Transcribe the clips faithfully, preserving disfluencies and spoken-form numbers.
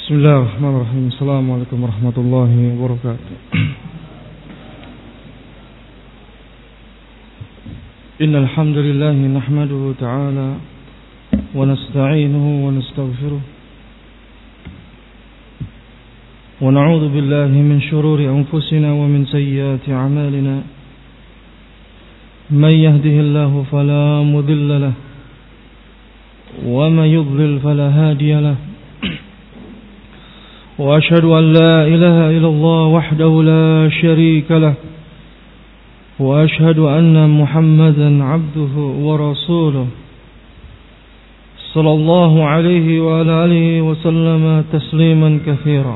Bismillahirrahmanirrahim. Assalamualaikum warahmatullahi wabarakatuh. Innal hamdalillah nahmaduhu ta'ala wa nasta'inuhu wa nastaghfiruh wa na'udzu billahi min shururi anfusina wa min sayyiati a'malina. Man yahdihillahu fala mudilla lahu wa man yudlil fala hadiya lahu. وأشهد أن لا إله إلا الله وحده لا شريك له وأشهد أن محمدا عبده ورسوله صلى الله عليه وعلى آله وسلم تسليما كثيرا.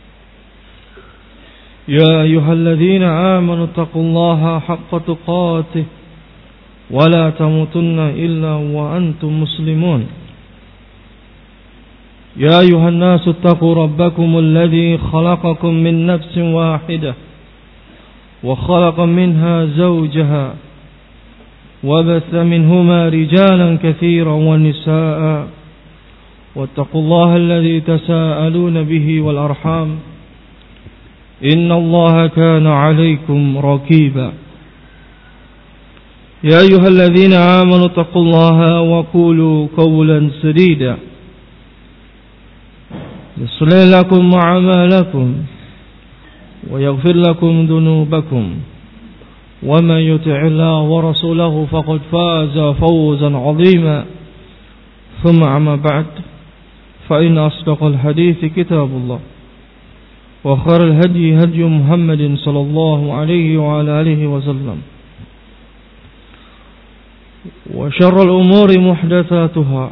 يا أيها الذين آمنوا اتقوا الله حق تقاته ولا تموتن إلا وأنتم مسلمون. يا أيها الناس اتقوا ربكم الذي خلقكم من نفس واحدة وخلق منها زوجها وبث منهما رجالا كثيرا ونساء واتقوا الله الذي تساءلون به والأرحام إن الله كان عليكم رقيبا. يا أيها الذين آمنوا اتقوا الله وقولوا قولا سديدا يصلح لكم أعمالكم ويغفر لكم ذنوبكم ومن يطع الله ورسوله فقد فاز فوزا عظيما. ثم أما بعد فإن أصدق الحديث كتاب الله وخير الهدي هدي محمد صلى الله عليه وعلى آله وسلم وشر الأمور محدثاتها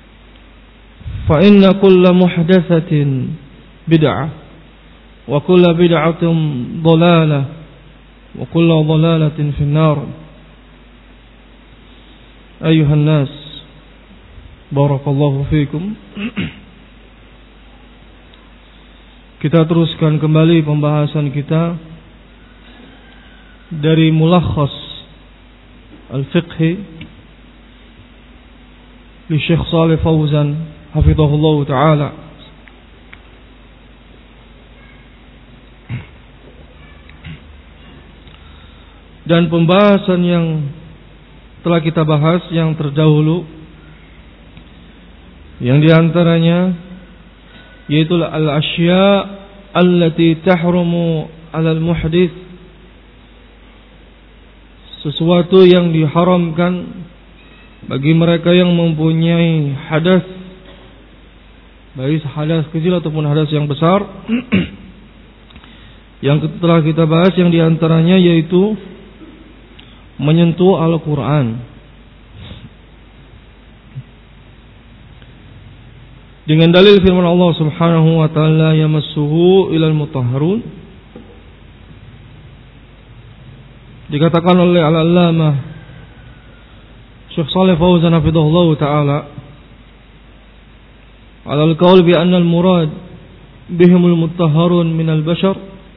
فإن كل محدثة بدعة وكل بدعة ضلالة وكل ضلالة في النار. أيها الناس بارك الله فيكم. Kita teruskan kembali pembahasan kita dari Mulakhas Al-Fiqhi li Syekh Shalih Fauzan hafizahullah ta'ala. Dan pembahasan yang telah kita bahas yang terdahulu, yang diantaranya yaitu al-asya allati tahrumu 'alal muhdits, sesuatu yang diharamkan bagi mereka yang mempunyai hadas, baik hadas kecil ataupun hadas yang besar. Yang telah kita bahas yang diantaranya yaitu menyentuh Al-Quran dengan dalil firman Allah Subhanahu wa taala, yamassuhu ilal mutahharun. Dikatakan oleh Al-Allamah Syekh Shalih Fauzan hafizahullah taala على القول بأن المراد بهم المطهرون من البشر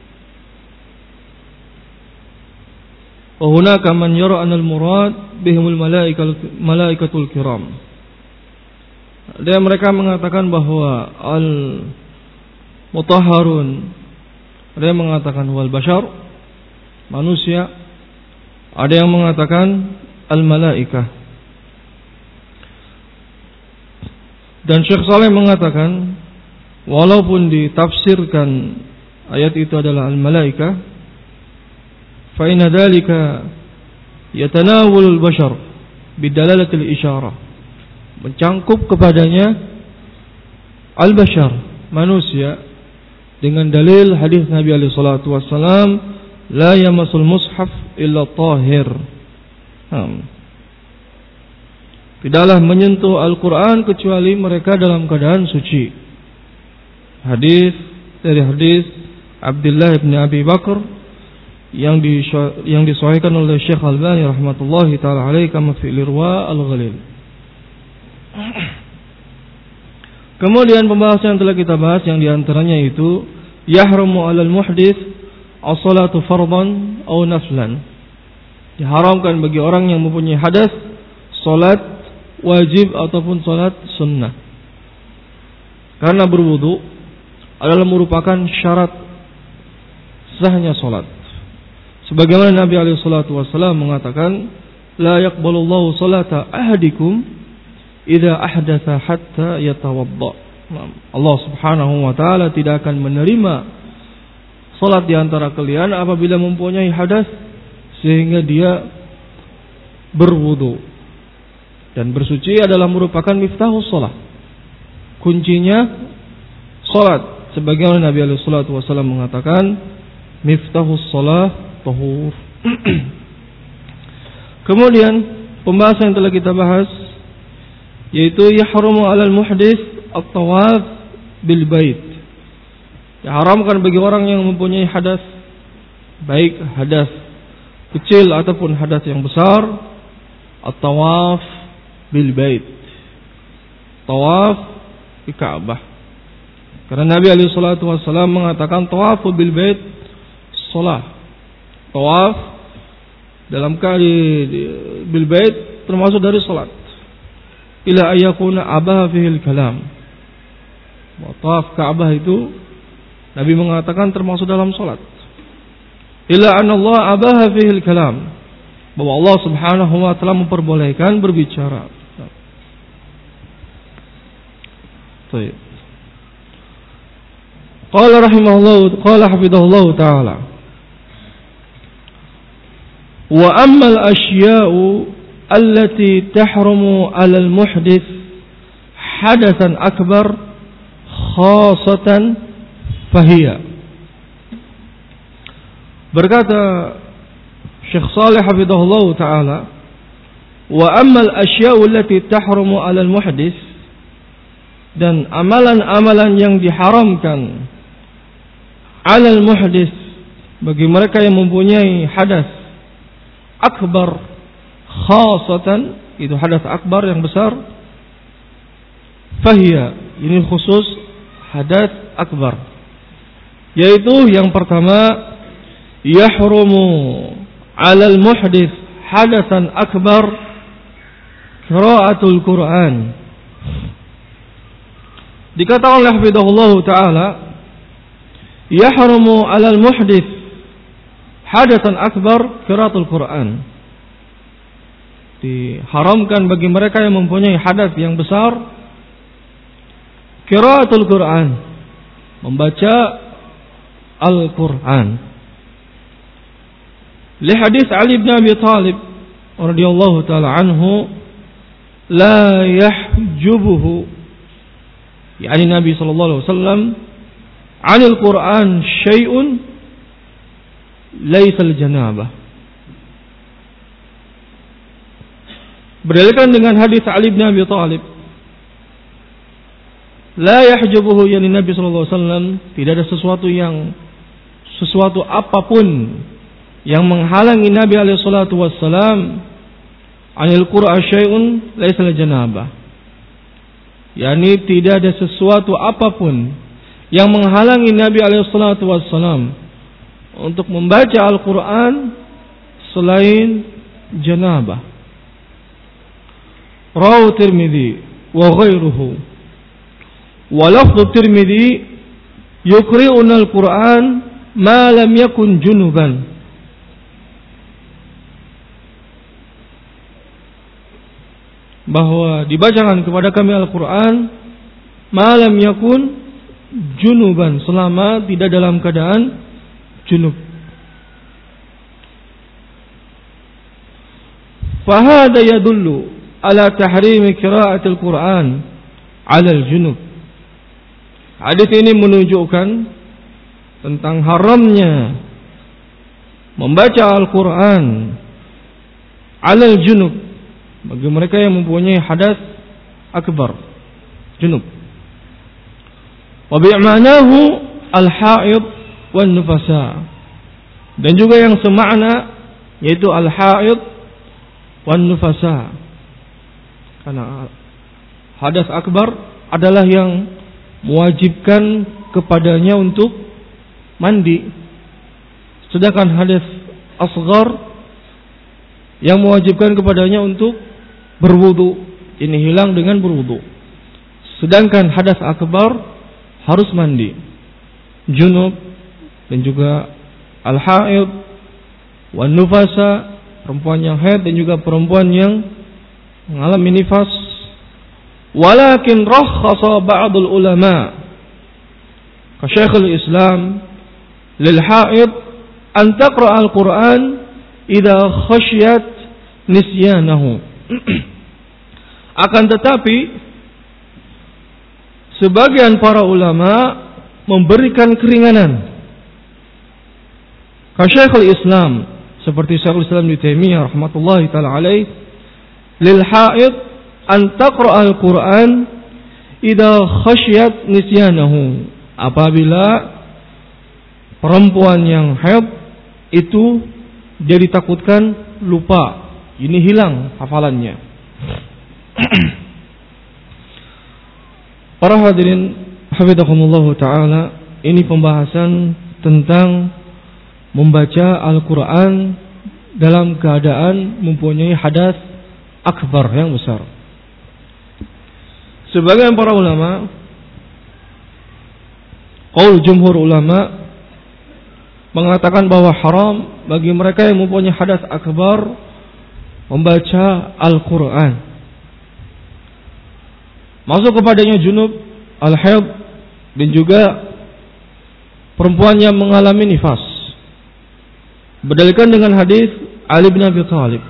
وهناك من يرى أن المراد بهم الملائكة الكرام. Dan mereka mengatakan bahwa al-mutahharun, ada yang mengatakan wal bashar, manusia, ada yang mengatakan al-malaikah. Dan Syekh Saleh mengatakan walaupun ditafsirkan ayat itu adalah al-malaikah, fa inna dzalika yatanawalul bashar bidalalatil isyarah, mencangkup kepadanya al-bashar, manusia, dengan dalil hadis Nabi alaihi salatu wassalam, la yamassul mushaf illa tahir. hmm. Tidaklah menyentuh Al-Quran kecuali mereka dalam keadaan suci. Hadis dari hadis Abdullah bin Abi Bakar yang di yang disahihkan oleh Syekh Albani rahmatullahi taala alaihi kama fi Irwa Al-Ghalil. Kemudian pembahasan yang telah kita bahas yang diantaranya itu yahrumu 'alal muhdits as-salatu fardhan aw naflan. Diharamkan bagi orang yang mempunyai hadas salat wajib ataupun salat sunnah. Karena berwudu adalah merupakan syarat sahnya salat. Sebagaimana Nabi alaihi salatu wasallam mengatakan, la yaqbalullahu salata ahadikum idza ahdatsa hatta yatawadda. Allah Subhanahu wa taala tidak akan menerima salat di antara kalian apabila mempunyai hadas sehingga dia berwudu. Dan bersuci adalah merupakan miftahus salat. Kuncinya salat. Sebagaimana Nabi alaihi salatu wasallam mengatakan, miftahus salat tahur. Kemudian pembahasan yang telah kita bahas yaitu yahrumu 'alal muhdits at-tawaf bil bait. Diharamkan bagi orang yang mempunyai hadas, baik hadas kecil ataupun hadas yang besar, at-tawaf bil bait. Tawaf di Ka'bah. Karena Nabi alaihi salatu wasallam mengatakan tawafu bil bait shalah. Tawaf dalam kali bil bait termasuk dari salat. Ila ayakuna abaha fihil kalam. Tawaf Ka'bah itu Nabi mengatakan termasuk dalam salat. Ila anna Allah abaha fihil kalam. Bahwa Allah Subhanahu wa taala memperbolehkan berbicara. Baik. Qala rahimahullah, qala hafizahullah taala. Wa ammal asya'u allati tahrumu 'alal muhdits hadatsan akbar khasatan fahiya. Berkata Syekh Shalih hafizahullah taala, wa ammal asya'u allati tahrumu 'alal muhdits, dan amalan-amalan yang diharamkan 'alal muhdits bagi mereka yang mempunyai hadas akbar khasatan, itu hadas akbar yang besar, fahiya, ini khusus hadas akbar, yaitu yang pertama yahrumu 'alal muhdits hadasan akbar qiraatul Quran. Dikatakan oleh hafizahullah taala, yahrumu 'alal muhdits hadasan akbar qiraatul Quran. Diharamkan bagi mereka yang mempunyai hadas yang besar qiraatul Quran, membaca Al-Quran. Li hadis Ali bin Abi Thalib radhiyallahu taala anhu, la yahjubuhu, yakni Nabi sallallahu alaihi wasallam, 'anil Quran syai'un laisal janabah. Berdasarkan dengan hadis Ali bin Abi Thalib, la yahjubuhu, yani Nabi sallallahu alaihi wasallam tidak ada sesuatu yang sesuatu apapun yang menghalangi Nabi alaihi salatu wassalam anil Qur'an syai'un laisal janabah. Yani tidak ada sesuatu apapun yang menghalangi Nabi alaihi salatu wassalam untuk membaca Al-Quran selain janabah. Rawahu Tirmidzi wa ghairuhu. Wa lafdhu Tirmidzi yuqri'una al-Quran ma lam yakun junuban. Bahwa dibacakan kepada kami Al-Quran ma lam yakun junuban, selama tidak dalam keadaan junub. Fahada yadullu ala tahrimi qiraatil Quran ala al-junub. Hadis ini menunjukkan tentang haramnya membaca Al-Quran ala al-junub bagi mereka yang mempunyai hadas akbar, junub. Wa bi'manahu al-haid wan nufasa, dan juga yang semakna yaitu al-haid wan nufasa. Karena hadas akbar adalah yang mewajibkan kepadanya untuk mandi, sedangkan hadas asghar yang mewajibkan kepadanya untuk berwudu, ini hilang dengan berwudu. Sedangkan hadas akbar harus mandi. junub dan juga al-haid wan nufasa, perempuan yang haid dan juga perempuan yang mengalami nifas. Walakin rakhasa ba'dul ulama ka Syekhul Islam lil haid an taqra al-Qur'an idza khasyat nisyanahu. Akan tetapi sebagian para ulama memberikan keringanan ka Syekhul Islam seperti Syekhul Islam Ibnu Taimiyah rahmatullahi taala alaih lil haid an taqra al-Qur'an idza khasyat nisyanahu, apabila perempuan yang haid itu dia ditakutkan lupa, ini hilang hafalannya. Para hadirin hafizakumullah taala, ini pembahasan tentang membaca Al-Qur'an dalam keadaan mempunyai hadas akbar yang besar. Sebagian para ulama, qaul jumhur ulama, mengatakan bahwa haram bagi mereka yang mempunyai hadas akbar membaca Al-Qur'an. Masuk kepadanya junub, al-haid dan juga perempuan yang mengalami nifas. Berdalilkan dengan hadis Ali bin Abi Thalib.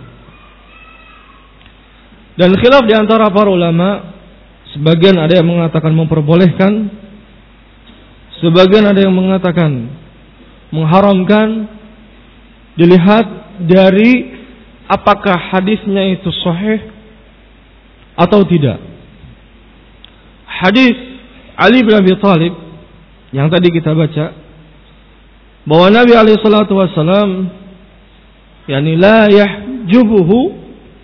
Dan khilaf di antara para ulama, sebagian ada yang mengatakan memperbolehkan, sebagian ada yang mengatakan mengharamkan, dilihat dari apakah hadisnya itu sahih atau tidak. Hadis Ali bin Abi Thalib yang tadi kita baca, bahwa Nabi alaihi salatu wasallam yakni la yahjubuhu,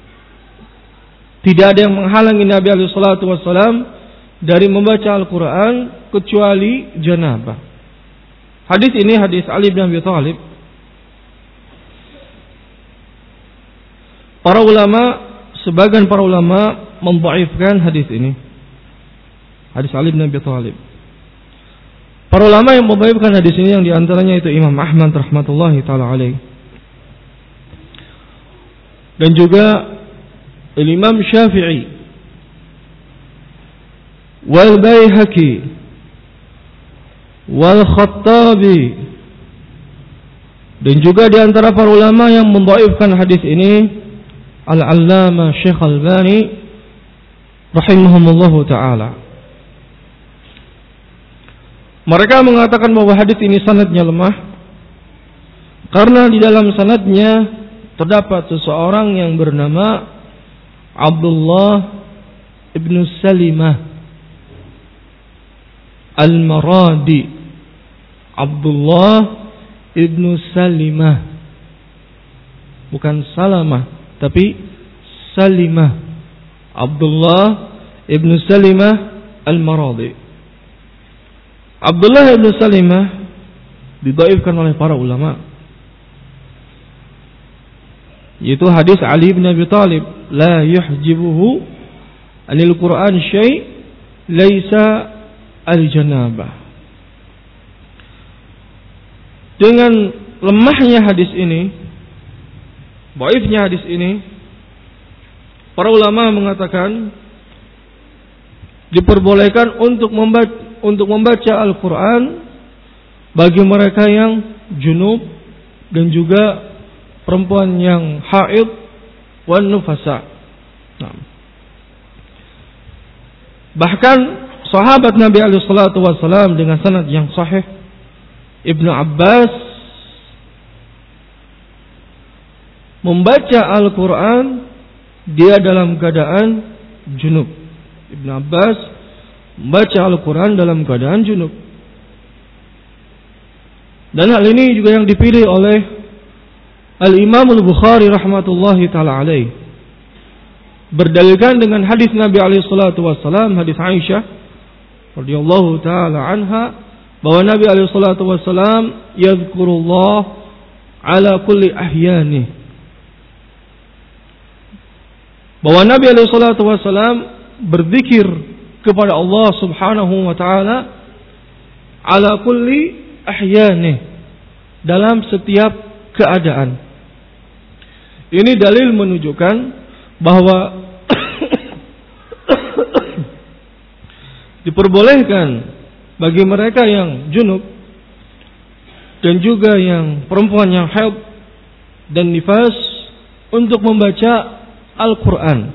tidak ada yang menghalangi Nabi alaihi salatu wasallam dari membaca Al-Qur'an kecuali janabah. Hadis ini hadis Ali bin Abi Thalib. Para ulama, sebagian para ulama mendhaifkan hadis ini. Hadis Ali bin Abi Thalib. Para ulama yang mendhaifkan hadis ini yang diantaranya itu Imam Ahmad rahmatullahi taala alaih. Dan juga Imam Syafi'i wal Baihaqi wal Khattabi, dan juga di antara para ulama yang mendhaifkan hadis ini Al-Allamah Syekh Al-Albani rahimahumullahu taala. Mereka mengatakan bahwa hadis ini sanadnya lemah karena di dalam sanadnya terdapat seseorang yang bernama Abdullah ibnu Salimah Al-Maradi. Abdullah ibnu Salimah, bukan Salamah tapi Salimah. Abdullah ibnu Salimah Al-Maradi. Abdullah ibnu Salimah didhaifkan oleh para ulama, yaitu hadis Ali bin Abi Thalib, la yuhjibuhu anil Qur'an syai' laisa al-janabah. Dengan lemahnya hadis ini, dhaifnya hadis ini, para ulama mengatakan diperbolehkan untuk membaca untuk membaca Al-Qur'an bagi mereka yang junub dan juga perempuan yang haid wan nufasa. Nah. Bahkan sahabat Nabi alaihi salatu wasallam dengan sanad yang sahih, Ibnu Abbas membaca Al-Qur'an dia dalam keadaan junub. Ibnu Abbas membaca Al-Quran dalam keadaan junub. Dan hal ini juga yang dipilih oleh Al-Imam Al-Bukhari rahmatullahi ta'ala alaih, berdalilkan dengan hadis Nabi alaihi salatu wassalam, hadis Aisyah radhiyallahu ta'ala anha, bahwa Nabi alaihi salatu wassalam yadhkurullah ala kulli ahyani, bahwa Nabi alaihi salatu wassalam berzikir kepada Allah subhanahu wa ta'ala ala kulli ahyani, dalam setiap keadaan. Ini dalil menunjukkan bahwa diperbolehkan bagi mereka yang junub dan juga yang perempuan yang haid dan nifas untuk membaca Al-Quran.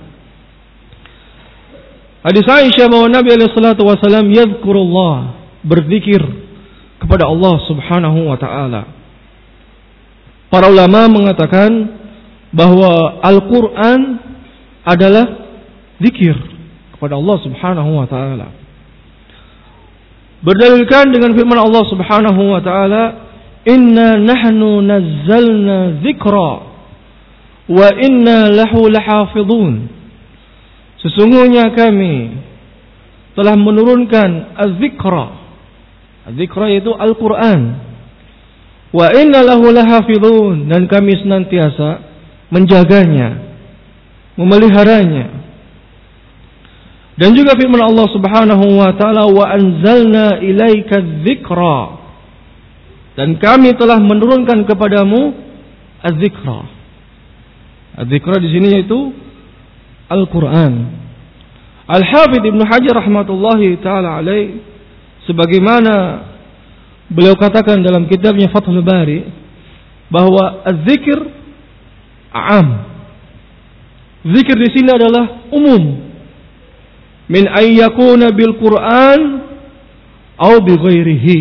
Hadis Aisyah bahwa Nabi alaihi salatu wasallam yadhkurullah, berzikir kepada Allah Subhanahu wa taala. Para ulama mengatakan bahwa Al-Quran adalah zikir kepada Allah Subhanahu wa taala. Berdalilkan dengan firman Allah Subhanahu wa taala, "Inna nahnu nazzalna dzikra wa inna lahu lahafidhun." Sesungguhnya kami telah menurunkan az-zikra. Az-zikra yaitu Al-Quran. Wa inna lahu lahafidhun, dan kami senantiasa menjaganya, memeliharanya. Dan juga firman Allah Subhanahu wa taala, wa anzalna ilaika dzikra, dan kami telah menurunkan kepadamu az-zikra. Az-zikra di sini yaitu Al-Quran. Al-Hafidz Ibnu Hajar rahmatullahi taala alaih, sebagaimana beliau katakan dalam kitabnya Fathul Bari, bahwa az-zikr am. Zikir di sini adalah umum. Min ay yakuna bil Quran atau bi ghairihi.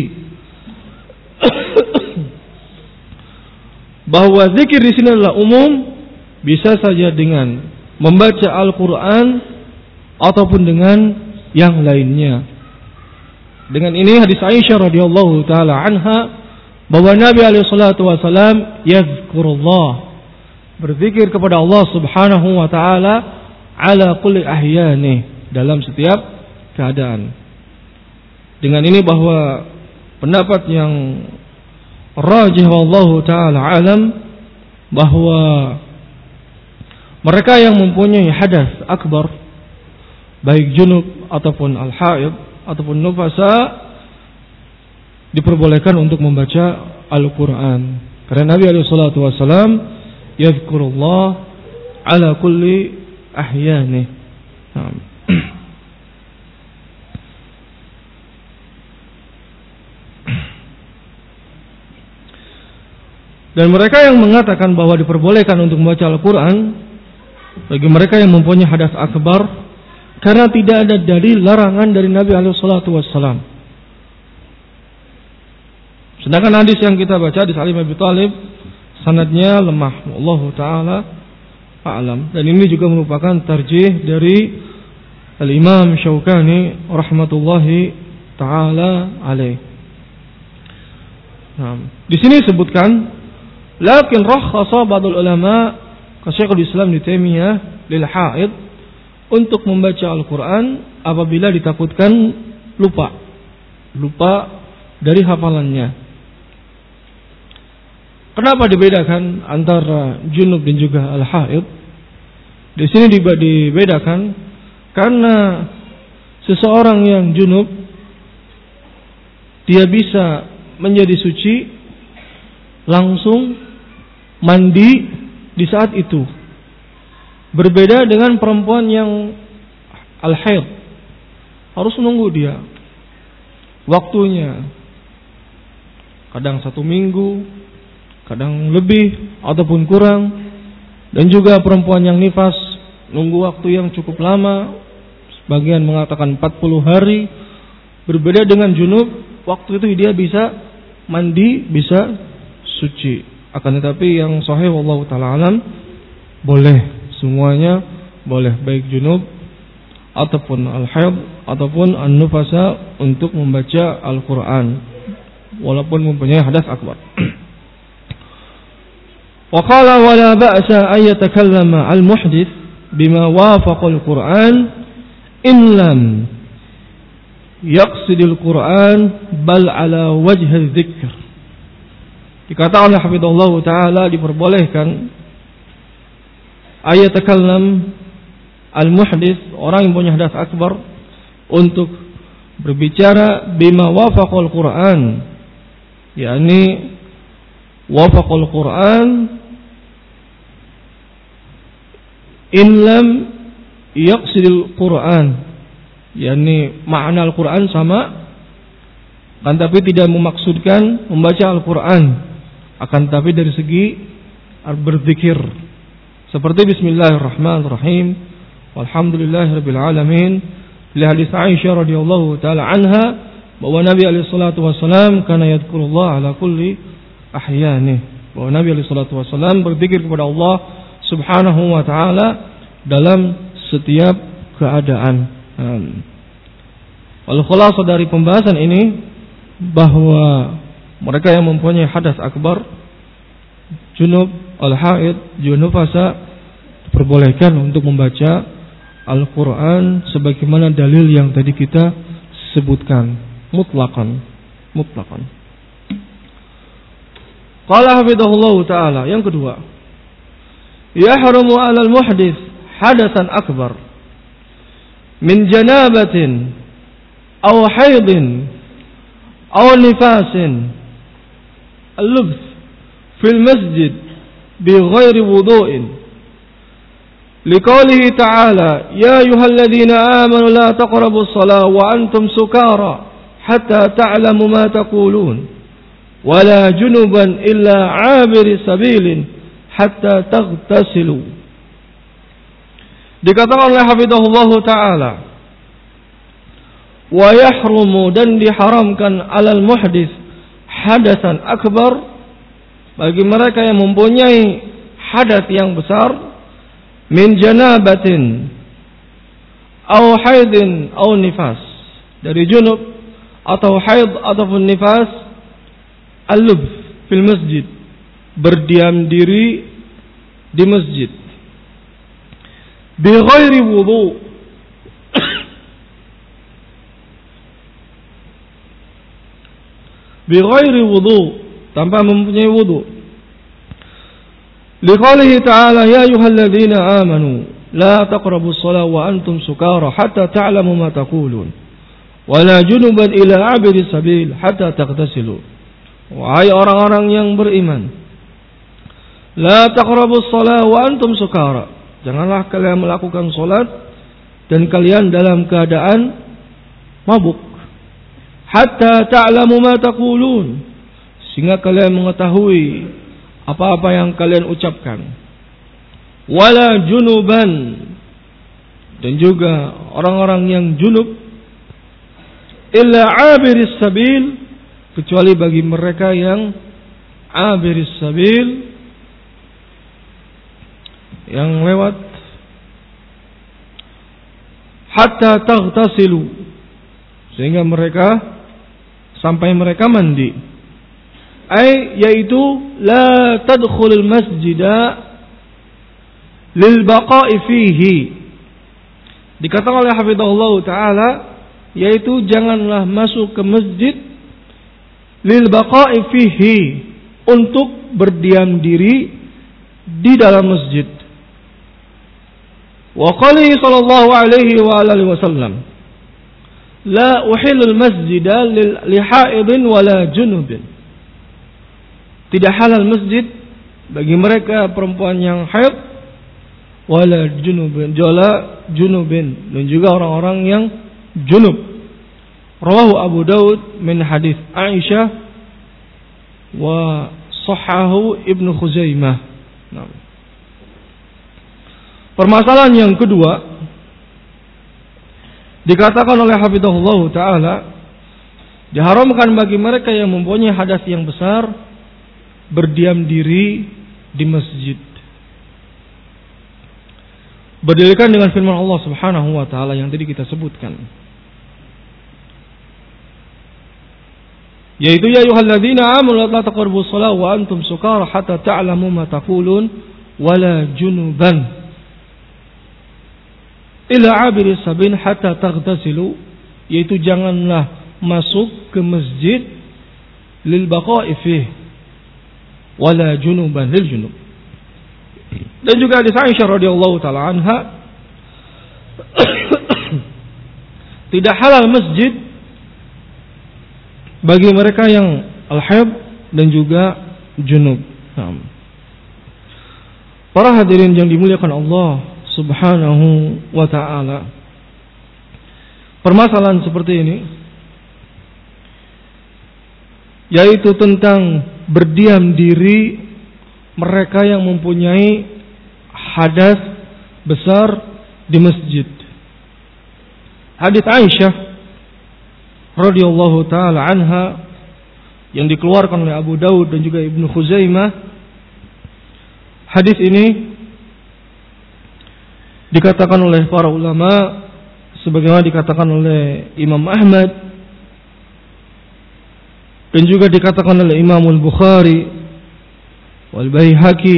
Bahwa zikir di sini adalah umum, bisa saja dengan membaca Al-Quran ataupun dengan yang lainnya. Dengan ini hadis Aisyah radhiyallahu taala anha bahwa Nabi alaihi salatu wasallam yazkurullah, berzikir kepada Allah Subhanahu wa taala ala kulli ahyani, dalam setiap keadaan. Dengan ini bahwa pendapat yang rajih wallahu taala alam, bahwa mereka yang mempunyai hadas akbar, baik junub ataupun al-haid ataupun nufasa, diperbolehkan untuk membaca Al-Quran. Karena Nabi alaihi salatu wasallam yadhkurullah ala kulli ahyani. Dan mereka yang mengatakan bahwa diperbolehkan untuk membaca Al-Quran bagi mereka yang mempunyai hadas akbar, karena tidak ada dalil larangan dari Nabi alaihi salatu wassalam. Sedangkan hadis yang kita baca di Ali bin Abi Thalib, sanadnya lemah, wallahu taala a'lam. Dan ini juga merupakan tarjih dari Al-Imam Syaukani rahmatullahi taala alaih. Nah, di sini disebutkan, lakin rakhasa ba'dul ulama ka Syekhul Islam Ibnu Taimiyah lil haid, untuk membaca Al-Quran apabila ditakutkan lupa lupa dari hafalannya. Kenapa dibedakan antara junub dan juga al-haid? Di sini dibedakan karena seseorang yang junub dia bisa menjadi suci langsung mandi di saat itu. Berbeda dengan perempuan yang al-haid, harus menunggu dia waktunya, kadang satu minggu, kadang lebih ataupun kurang. Dan juga perempuan yang nifas nunggu waktu yang cukup lama, sebagian mengatakan empat puluh hari. Berbeda dengan junub, waktu itu dia bisa mandi, bisa suci. Akan tetapi yang sahih wallahu ta'ala alam, boleh, semuanya boleh, baik junub ataupun al-haid ataupun an-nufasa, untuk membaca Al-Quran walaupun mempunyai hadas akbar. Wa qala wa la ba'sa ay yatakallama al-muhdits bima wafaqa al-Quran in lam yaqsid al-Quran bal ala wajh al-dzikr. Dikatakan oleh hafizallah taala, diperbolehkan ayat takallam al-muhdits, orang yang punya hadas akbar, untuk berbicara bima wafaqal Quran, yakni wafaqal Quran in lam yaqsidil Quran, yakni makna Al-Quran sama, akan tapi tidak memaksudkan membaca Al-Quran, akan tapi dari segi berzikir, seperti Bismillahirrahmanirrahim, walhamdulillahirabbil alamin. Li hadis Aisyah radhiyallahu taala anha bahwa Nabi alaihi salatu wasallam kana yadhkurullah ala kulli ahyanih, bahwa Nabi alaihi salatu wasallam berzikir kepada Allah Subhanahu wa taala dalam setiap keadaan. Wal khulasah dari pembahasan ini bahwa mereka yang mempunyai hadas akbar, junub, al-haid, junufasa, diperbolehkan untuk membaca Al-Quran sebagaimana dalil yang tadi kita sebutkan, mutlaqan, mutlaqan. Qala hafidhahullah ta'ala, yang kedua, yahrumu 'alal muhdits hadatsan akbar min janabatin aw haidin aw nifasin al-lubs fil masjid bi ghairi wudu'in. لقوله تعالى يا أيها الذين آمنوا لا تقربوا الصلاة وأنتم سكارى حتى تعلموا ما تقولون ولا جنبا إلا عابر سبيل حتى تغتسلوا. Dikatakan oleh hafidhahullah ta'ala, wa yahrumu, dan diharamkan, alal muhdits hadasan akbar, bagi mereka yang mempunyai hadas yang besar, min janabatin aw haidin aw nifas, dari junub atau haid ataupun nifas, al-lubs fil masjid, berdiam diri di masjid, bi ghairi wudu, bi ghairi wudu, tanpa mempunyai wudu. Liqaulihi ta'ala ya ayyuhalladzina amanu la taqrabus shalah wa antum sukara hatta ta'lamu ma taqulun wa la junuban ila 'abiri sabil hatta taghtasilu. Wahai orang-orang yang beriman, la taqrabus shalah wa antum sukara, janganlah kalian melakukan salat dan kalian dalam keadaan mabuk, hatta ta'lamu ma taqulun, sehingga kalian mengetahui apa-apa yang kalian ucapkan, wala junuban, dan juga orang-orang yang junub, illa abiris sabil, kecuali bagi mereka yang abiris sabil, yang lewat, hatta taghtasilu, sehingga mereka sampai mereka mandi. Ay, yaitu la tadkhulul masjida lil baqa'i fihi. Dikatakan oleh hafizahullah taala, yaitu janganlah masuk ke masjid lil baqa'i fihi, untuk berdiam diri di dalam masjid. Wa qali sallallahu alaihi wa alihi wasallam, la uhillul masjida li haidin wala junubin, tidak halal masjid bagi mereka perempuan yang haid, wala junubin, jala junubin, dan juga orang-orang yang junub. Rawahu Abu Daud min hadis Aisyah wa sahhahu Ibnu Khuzaimah. Nah. Permasalahan yang kedua, dikatakan oleh hafizahullah taala, diharamkan bagi mereka yang mempunyai hadas yang besar berdiam diri di masjid. Berdalilkan dengan firman Allah Subhanahu wa taala yang tadi kita sebutkan, yaitu ya ayyuhalladzina amanu la taqrabus shalah wa antum sukara hatta ta'lamu ma taqulun wala junuban ila 'abiri sabil hatta taghtasilu, yaitu janganlah masuk ke masjid lil baqa'i fihi wala junuban lil junub. Dan juga hadis Aisyah radhiyallahu taala anha, tidak halal masjid bagi mereka yang al-haid dan juga junub. Nah, para hadirin yang dimuliakan Allah Subhanahu wa ta'ala, permasalahan seperti ini, yaitu tentang berdiam diri mereka yang mempunyai hadas besar di masjid. Hadits Aisyah radhiyallahu taala anha yang dikeluarkan oleh Abu Daud dan juga Ibnu Khuzaimah. Hadis ini dikatakan oleh para ulama sebagaimana dikatakan oleh Imam Ahmad dan juga dikatakan oleh Imam Al-Bukhari wal Baihaqi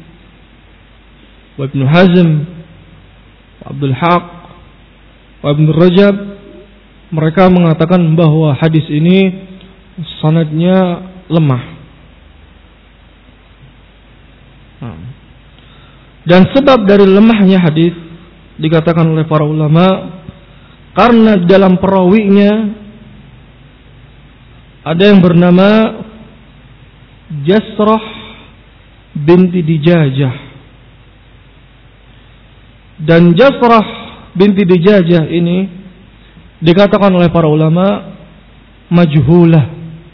wa Ibnu Hazm wa Abdul Haq wa Ibnu Rajab. Mereka mengatakan bahwa hadis ini sanadnya lemah. Dan sebab dari lemahnya hadis dikatakan oleh para ulama karena dalam perawinya ada yang bernama Jasrah binti Dijajah. Dan Jasrah binti Dijajah ini dikatakan oleh para ulama majhulah.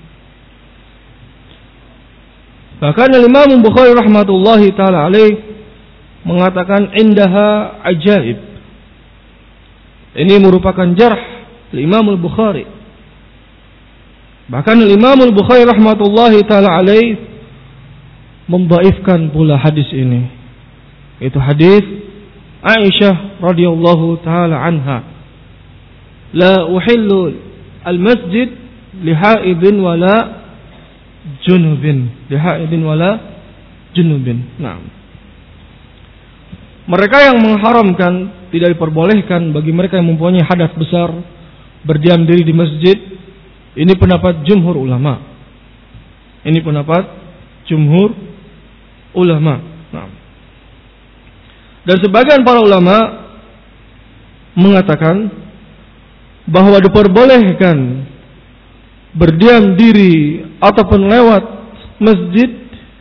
Bahkan Imam Bukhari rahmatullahi taala alaih mengatakan indaha ajaib. Ini merupakan jarh Imam Al-Bukhari. Bahkan Imam Al-Bukhari rahmatullahi taala alaih mendhaifkan pula hadis ini. Itu hadis Aisyah radhiyallahu taala anha. La uhillu al-masjid li haidin wala junubin. Li haidin wala junubin. Naam. Mereka yang mengharamkan, tidak diperbolehkan bagi mereka yang mempunyai hadas besar berdiam diri di masjid. Ini pendapat jumhur ulama. Ini pendapat jumhur ulama. Nah. Dan sebagian para ulama mengatakan bahwa diperbolehkan berdiam diri ataupun lewat masjid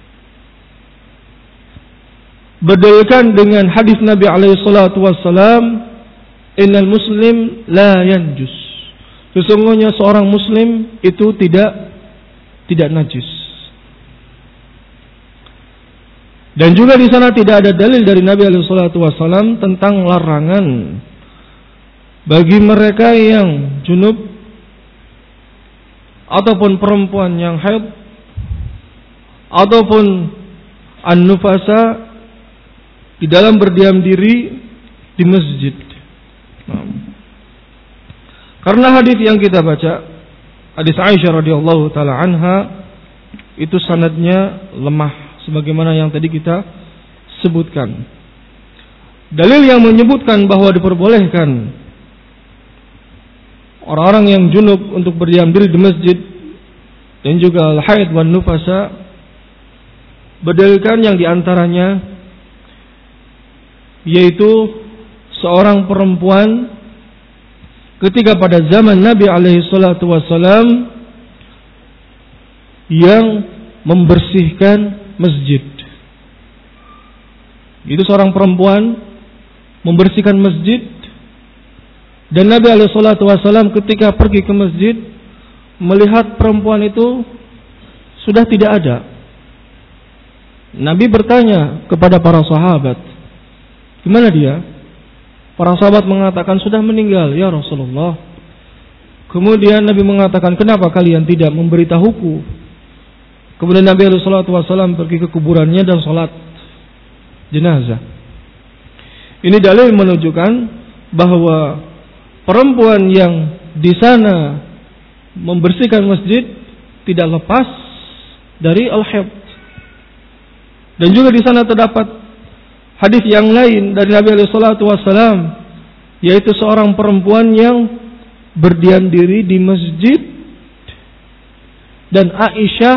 berdalilkan dengan hadis Nabi alaihi salatu wassalam, innal muslim la yanjus. Sesungguhnya seorang muslim itu tidak tidak najis. Dan juga di sana tidak ada dalil dari Nabi alaihi salatu wassalam tentang larangan bagi mereka yang junub ataupun perempuan yang haid ataupun an-nufasa di dalam berdiam diri di masjid. Nah. Karena hadis yang kita baca, hadis Aisyah radhiyallahu taala anha, itu sanadnya lemah sebagaimana yang tadi kita sebutkan. Dalil yang menyebutkan bahwa diperbolehkan orang-orang yang junub untuk berdiam diri di masjid dan juga al-haid wan nufasa berdalilkan yang diantaranya yaitu seorang perempuan ketika pada zaman Nabi alaihi salatu wassalam yang membersihkan masjid. Itu seorang perempuan membersihkan masjid dan Nabi alaihi salatu wassalam ketika pergi ke masjid melihat perempuan itu sudah tidak ada. Nabi bertanya kepada para sahabat, gimana dia? Para sahabat mengatakan sudah meninggal ya Rasulullah. Kemudian Nabi mengatakan, kenapa kalian tidak memberitahuku? Kemudian Nabi shallallahu alaihi wasallam pergi ke kuburannya dan sholat jenazah. Ini dalil menunjukkan bahwa perempuan yang di sana membersihkan masjid tidak lepas dari al-haid. Dan juga di sana terdapat hadis yang lain dari Nabi shallallahu alaihi wasallam, yaitu seorang perempuan yang berdiam diri di masjid dan Aisyah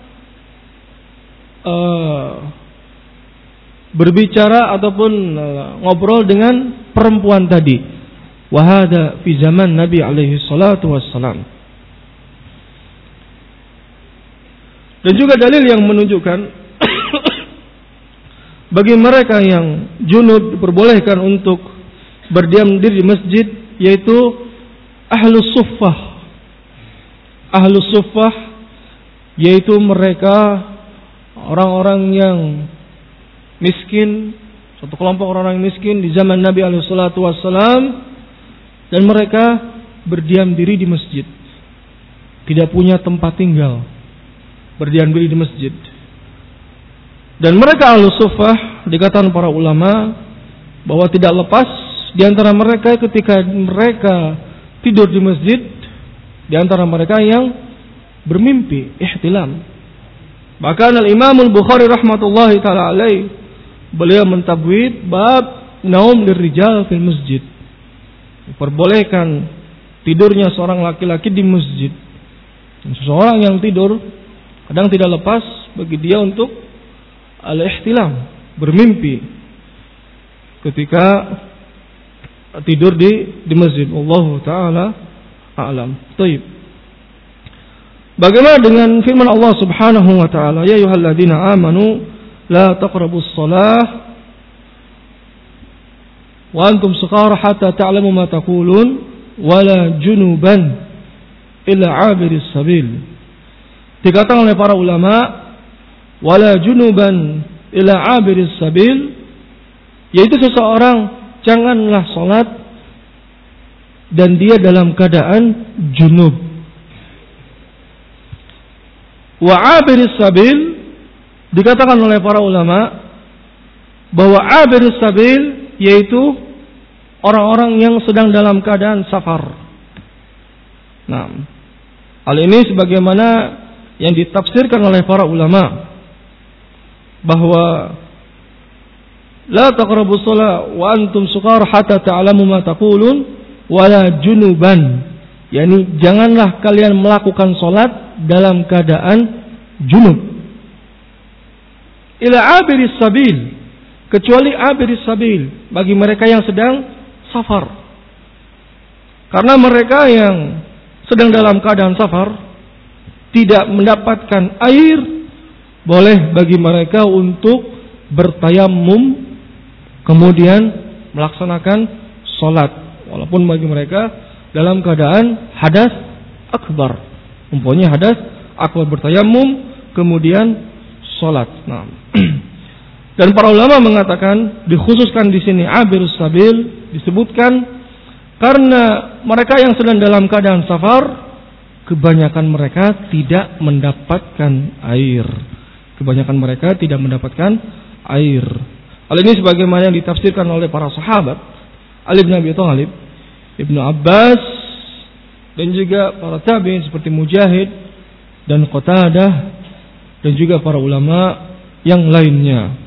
uh, berbicara ataupun uh, ngobrol dengan perempuan tadi. Wahada fi zaman Nabi alaihi salatu wassalam. Dan juga dalil yang menunjukkan bagi mereka yang junub diperbolehkan untuk berdiam diri di masjid, yaitu ahlus suffah. Ahlus suffah yaitu mereka orang-orang yang miskin, suatu kelompok orang-orang miskin di zaman Nabi alaihi salatu wassalam, dan mereka berdiam diri di masjid, tidak punya tempat tinggal, berdiam diri di masjid. Dan mereka ahlus suffah, dikatakan para ulama bahwa tidak lepas di antara mereka ketika mereka tidur di masjid, di antara mereka yang bermimpi ihtilam. Bahkan Al-Imam Al-Bukhari rahmatullahi taala alaih, beliau mentabwid bab naum lirijal fil masjid, diperbolehkan tidurnya seorang laki-laki di masjid. Seseorang yang tidur kadang tidak lepas bagi dia untuk al-ihtilam, bermimpi ketika tidur di di masjid. Wallahu taala a'lam. Baik. Bagaimana dengan firman Allah Subhanahu wa taala, ya ayyuhalladzina amanu la taqrabus shalah wa antum sukara hatta ta'lamu ma taqulun wala junuban illa 'abiris sabil. Dikatakan oleh para ulama wala junuban ila abiris sabil, yaitu seseorang janganlah salat dan dia dalam keadaan junub. Wa abiris sabil, dikatakan oleh para ulama bahwa abiris sabil yaitu orang-orang yang sedang dalam keadaan safar. Nah, hal ini sebagaimana yang ditafsirkan oleh para ulama bahwa la taqrabus shalah wa antum sukar hatta ta'lamu ma taqulun wala junuban, yakni janganlah kalian melakukan salat dalam keadaan junub. Ila abiris sabil, kecuali abiris sabil, bagi mereka yang sedang safar. Karena mereka yang sedang dalam keadaan safar tidak mendapatkan air, boleh bagi mereka untuk bertayamum kemudian melaksanakan sholat, walaupun bagi mereka dalam keadaan hadas akbar, mempunyai hadas akbar, bertayamum kemudian sholat. Nah, dan para ulama mengatakan dikhususkan di sini abirus sabil disebutkan karena mereka yang sedang dalam keadaan safar, kebanyakan mereka tidak mendapatkan air. Kebanyakan mereka tidak mendapatkan air. Hal ini sebagaimana yang ditafsirkan oleh para sahabat, Ali bin Abi Thalib, Ibnu Abbas, dan juga para tabi'in seperti Mujahid dan Qatadah, dan juga para ulama yang lainnya.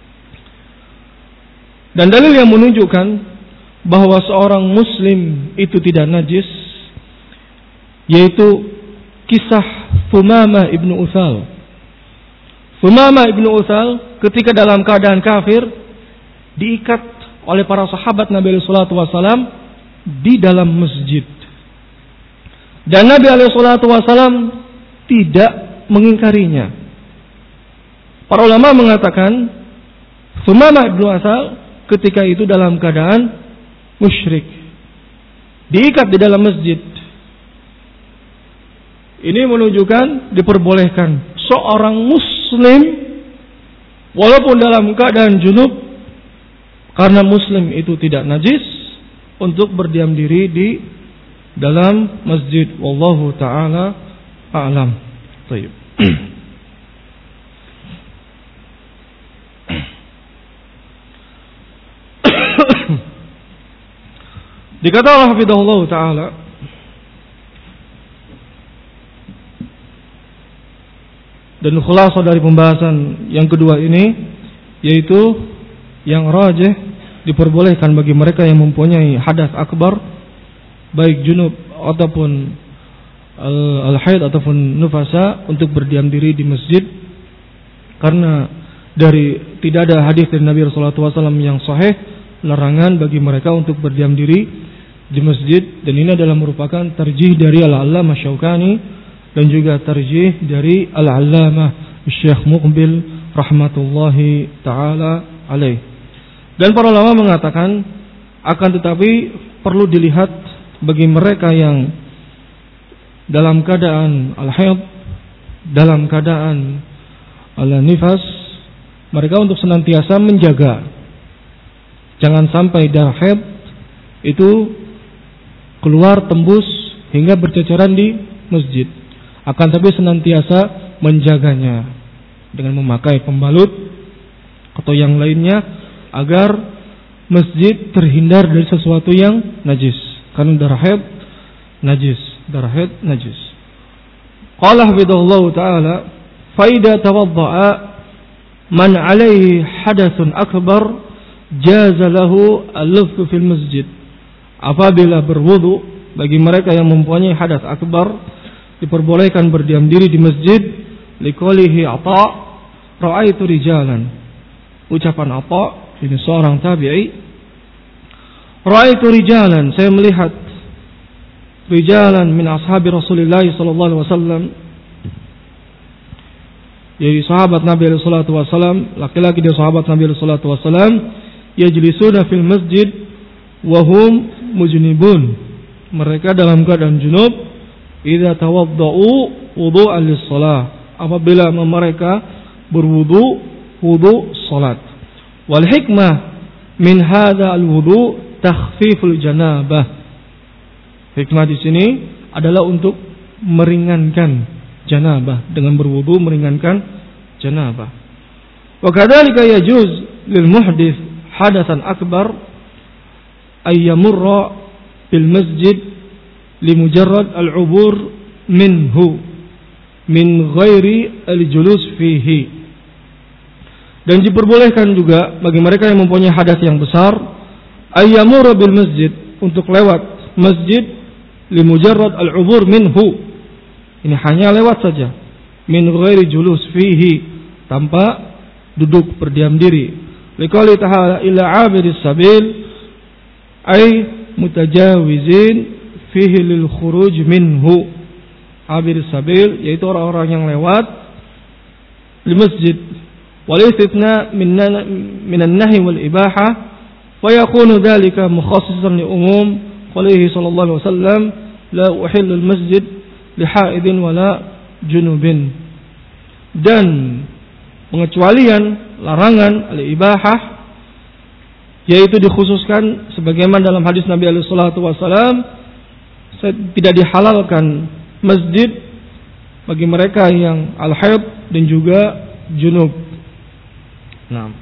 Dan dalil yang menunjukkan bahwa seorang muslim itu tidak najis, yaitu kisah Thumamah ibnu Utsal. Thumamah ibnu Utsal ketika dalam keadaan kafir diikat oleh para sahabat Nabi sallallahu alaihi wasallam di dalam masjid. Dan Nabi sallallahu alaihi wasallam tidak mengingkarinya. Para ulama mengatakan Thumamah ibnu Utsal ketika itu dalam keadaan musyrik, diikat di dalam masjid. Ini menunjukkan diperbolehkan seorang muslim walaupun dalam keadaan junub, karena muslim itu tidak najis, untuk berdiam diri di dalam masjid. Wallahu ta'ala a'lam. Baik. Dikata Allah hafidhahullah ta'ala, dan khulasah dari pembahasan yang kedua ini, yaitu yang rajih diperbolehkan bagi mereka yang mempunyai hadas akbar, baik junub ataupun al-haid ataupun nufasa, untuk berdiam diri di masjid, karena dari tidak ada hadis dari Nabi sallallahu alaihi wasallam yang sahih larangan bagi mereka untuk berdiam diri di masjid. Dan ini adalah merupakan tarjih dari Al-Allamah Syaukani dan juga tarjih dari Al-Allamah Syekh Muqbil rahmatullahi taala alaih. Dan para ulama mengatakan akan tetapi perlu dilihat bagi mereka yang dalam keadaan al-haid, dalam keadaan al-nifas, mereka untuk senantiasa menjaga jangan sampai darah haid itu keluar tembus hingga berceceran di masjid. Akan tapi senantiasa menjaganya dengan memakai pembalut atau yang lainnya agar masjid terhindar dari sesuatu yang najis. Karena darah haid najis, darah haid najis. Qala hafidhahullah ta'ala, fa idza tawadda'a man 'alaihi hadathun akbar jaza lahu al-lufzu fil masjid. Apabila berwudu bagi mereka yang mempunyai hadas akbar, diperbolehkan berdiam diri di masjid. Liqaulihi Atha, ra'aitu rijalan. Ucapan Atha, ini seorang tabi'i. Ra'aitu rijalan, saya melihat rijalan min ashabi Rasulullah sallallahu alaihi wasallam, yaitu sahabat Nabi alaihi salatu wasallam, laki-laki dari sahabat Nabi alaihi salatu wasallam, yajlisuna fil masjid wa hum mujnibun. Mereka dalam keadaan junub. Idza tawaddau wudu'an lis-shalah, apabila mereka berwudu wudu salat. Wal hikmah min hadza al-wudu takhfiful janabah. Hikmah di sini adalah untuk meringankan janabah, dengan berwudu meringankan janabah. Wa kadzalika yajuz lil muhdits hadatsan akbar ay yamurra bil masjid limujarrad al-ubur minhu min ghairi al-julus fihi. Dan diperbolehkan juga bagi mereka yang mempunyai hadas yang besar ayyamura bil masjid, untuk lewat masjid limujarrad al-ubur minhu, ini hanya lewat saja, min ghairi julus fihi, tanpa duduk berdiam diri. Liqauli ta'ala ila 'abiris sabil ay mutajawizin fihi lil khuruj minhu. Abir sabil yaitu orang-orang yang lewat di masjid. Wal istithna min an-nahy wal ibaha wa yakunu dhalika mukhassisan li umum qalihi sallallahu alaihi wasallam la uhillu al masjid li haidin wala junubin. Dan pengecualian larangan al ibahah yaitu dikhususkan sebagaimana dalam hadis Nabi alaihi salatu wasallam, tidak dihalalkan masjid bagi mereka yang al-haid dan juga junub. Naam.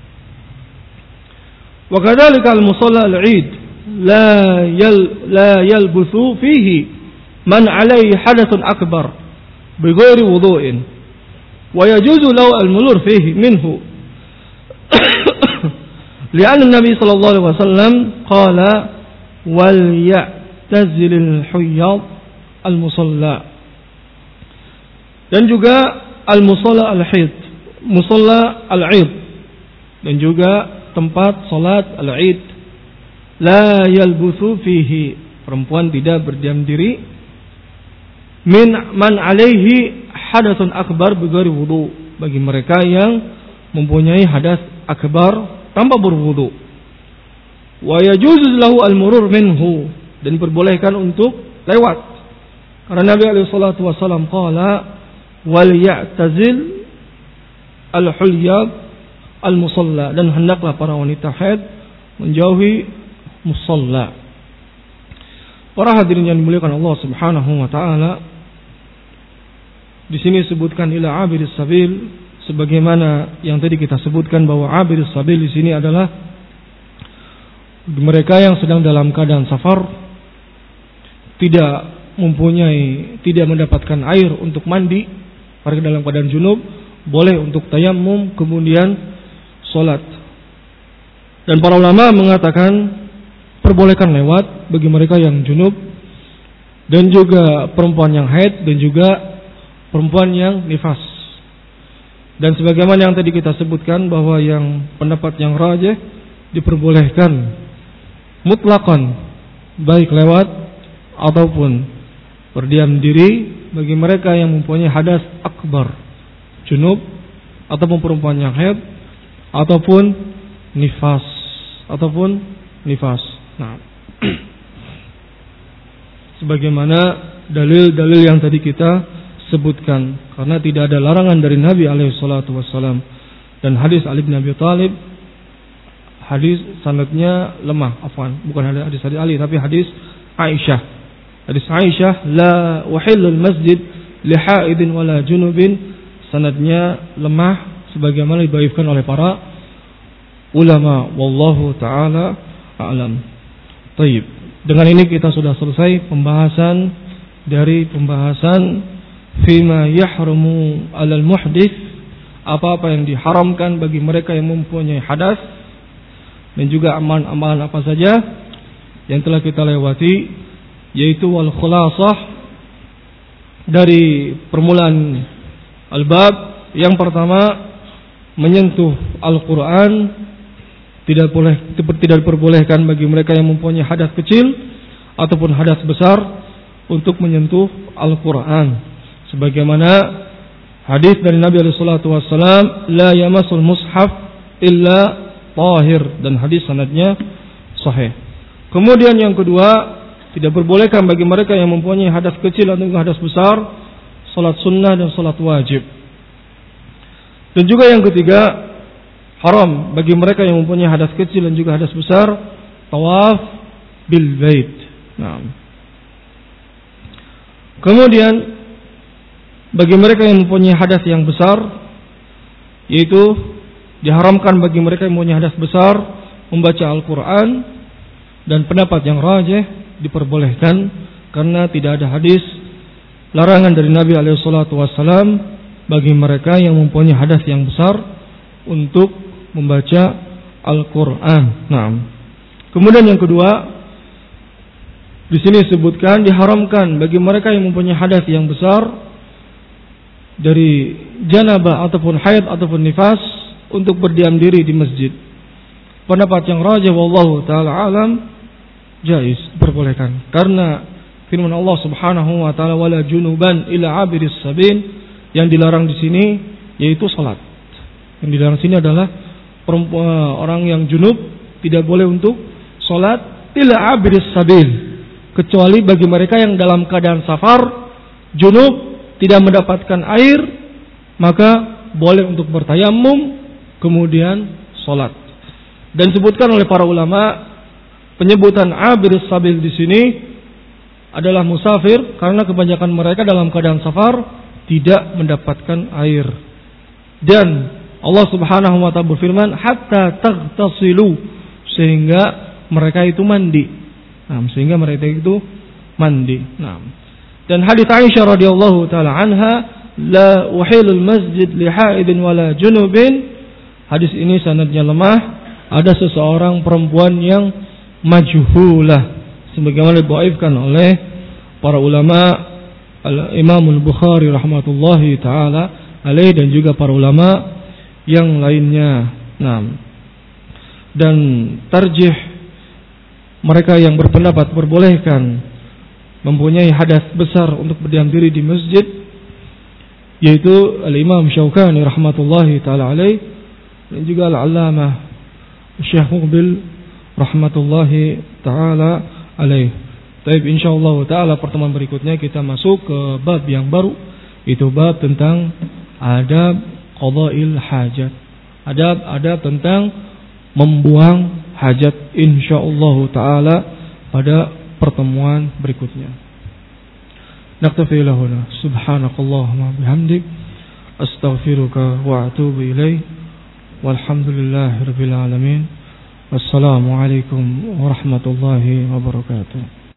Wa kadzalika al-musalla al-'id la yal la yalbuthu fihi man 'alaihi hadathun akbar bighairi wudu'in wa yajuzu lahu al-mulur fihi minhu. Li'anna an-nabi sallallahu alaihi wasallam qala wal ya tazilil huyyad al-musalla. Dan juga al-musalla al-haid, musalla al-'id, dan juga tempat salat al-'id. La yalbuthu fihi, perempuan tidak berdiam diri. Min man alaihi hadatsun akbar bighairi wudu, bagi mereka yang mempunyai hadas akbar tanpa berwudu. Wa yajuzu lahu al-murur minhu, dan diperbolehkan untuk lewat. Karena Nabi alaihi salatu wasallam qala wal ya'tazil al-hulyab al-musalla, dan hendaklah para wanita haid menjauhi musalla. Para hadirin yang dimuliakan Allah Subhanahu wa taala, di sini disebutkan ila abiris sabil, sebagaimana yang tadi kita sebutkan bahwa abiris sabil di sini adalah mereka yang sedang dalam keadaan safar, tidak mempunyai, tidak mendapatkan air untuk mandi, mereka dalam keadaan junub, boleh untuk tayammum kemudian sholat. Dan para ulama mengatakan perbolehkan lewat bagi mereka yang junub, dan juga perempuan yang haid, dan juga perempuan yang nifas. Dan sebagaimana yang tadi kita sebutkan bahwa yang pendapat yang rajih diperbolehkan mutlaqan, baik lewat ataupun berdiam diri bagi mereka yang mempunyai hadas akbar, junub ataupun perempuan yang haid ataupun nifas ataupun nifas. Nah, sebagaimana dalil-dalil yang tadi kita sebutkan, karena tidak ada larangan dari Nabi alaihi salatu wassalam. Dan hadis Ali bin Abi Thalib, hadis sanadnya lemah, afwan, bukan hadis hadis Ali tapi hadis Aisyah. Hadis Aisyah, la uhillul masjid li haidin wala junubin, sanadnya lemah sebagaimana didhaifkan oleh para ulama. Wallahu taala a'lam. Baik, dengan ini kita sudah selesai pembahasan dari pembahasan fima yahrumu 'alal muhdits, apa-apa yang diharamkan bagi mereka yang mempunyai hadas, dan juga amalan-amalan apa saja yang telah kita lewati, yaitu wal khulasah dari permulaan al-bab. Yang pertama, menyentuh Al-Quran tidak boleh, tidak diperbolehkan bagi mereka yang mempunyai hadas kecil ataupun hadas besar untuk menyentuh Al-Quran, sebagaimana hadis dari Nabi alaihi salatu wassalam, la yamassul mushaf illa tahir, dan hadis sanadnya sahih. Kemudian yang kedua, tidak diperbolehkan bagi mereka yang mempunyai hadas kecil atau hadas besar salat sunnah dan salat wajib. Dan juga yang ketiga, haram bagi mereka yang mempunyai hadas kecil dan juga hadas besar tawaf bil bait. Nah, kemudian bagi mereka yang mempunyai hadas yang besar, yaitu diharamkan bagi mereka yang mempunyai hadas besar membaca Al-Quran, dan pendapat yang rajih diperbolehkan karena tidak ada hadis larangan dari Nabi alaihi salatu wassalam bagi mereka yang mempunyai hadas yang besar untuk membaca Al-Quran. Nah, kemudian yang kedua, di sini disebutkan diharamkan bagi mereka yang mempunyai hadas yang besar dari janabah ataupun haid ataupun nifas untuk berdiam diri di masjid. Pendapat yang rajih wallahu taala alam, jaiz, diperbolehkan, karena firman Allah Subhanahu wa taala, wala junuban ila abiris sabil, yang dilarang di sini yaitu salat. Yang dilarang sini adalah perempuan, orang yang junub tidak boleh untuk salat ila abiris sabil, kecuali bagi mereka yang dalam keadaan safar, junub, tidak mendapatkan air, maka boleh untuk bertayamum kemudian sholat. Dan disebutkan oleh para ulama, penyebutan abirus sabil di sini adalah musafir, karena kebanyakan mereka dalam keadaan safar tidak mendapatkan air. Dan Allah Subhanahu wa taala berfirman, hatta taghtasilu, sehingga mereka itu mandi. Nah, sehingga mereka itu mandi. Nah, dan hadits Aisyah radhiyallahu taala anha, la uhilul masjid li haidin wala junubin, hadis ini sanadnya lemah, ada seseorang perempuan yang majhulah, sebagaimana didhaifkan oleh para ulama, Imam Al-Bukhari rahmatullahi taala alaih, dan juga para ulama yang lainnya. Nah, dan tarjih mereka yang berpendapat perbolehkan mempunyai hadas besar untuk berdiam diri di masjid, yaitu Al-Imam Syaukani rahmatullahi taala alaih, dan juga Al-Allamah Syekh Muqbil rahmatullahi taala alaih. Baik, insyaallah taala pertemuan berikutnya kita masuk ke bab yang baru, itu bab tentang adab qada'il hajat. Adab-adab tentang membuang hajat, insyaallah taala pada pertemuan berikutnya. Naktafi lahuna, subhanakallahumma bihamdik, astaghfiruka wa atubu ilaih, walhamdulillahi rabbil alamin. Wassalamualaikum warahmatullahi wabarakatuh.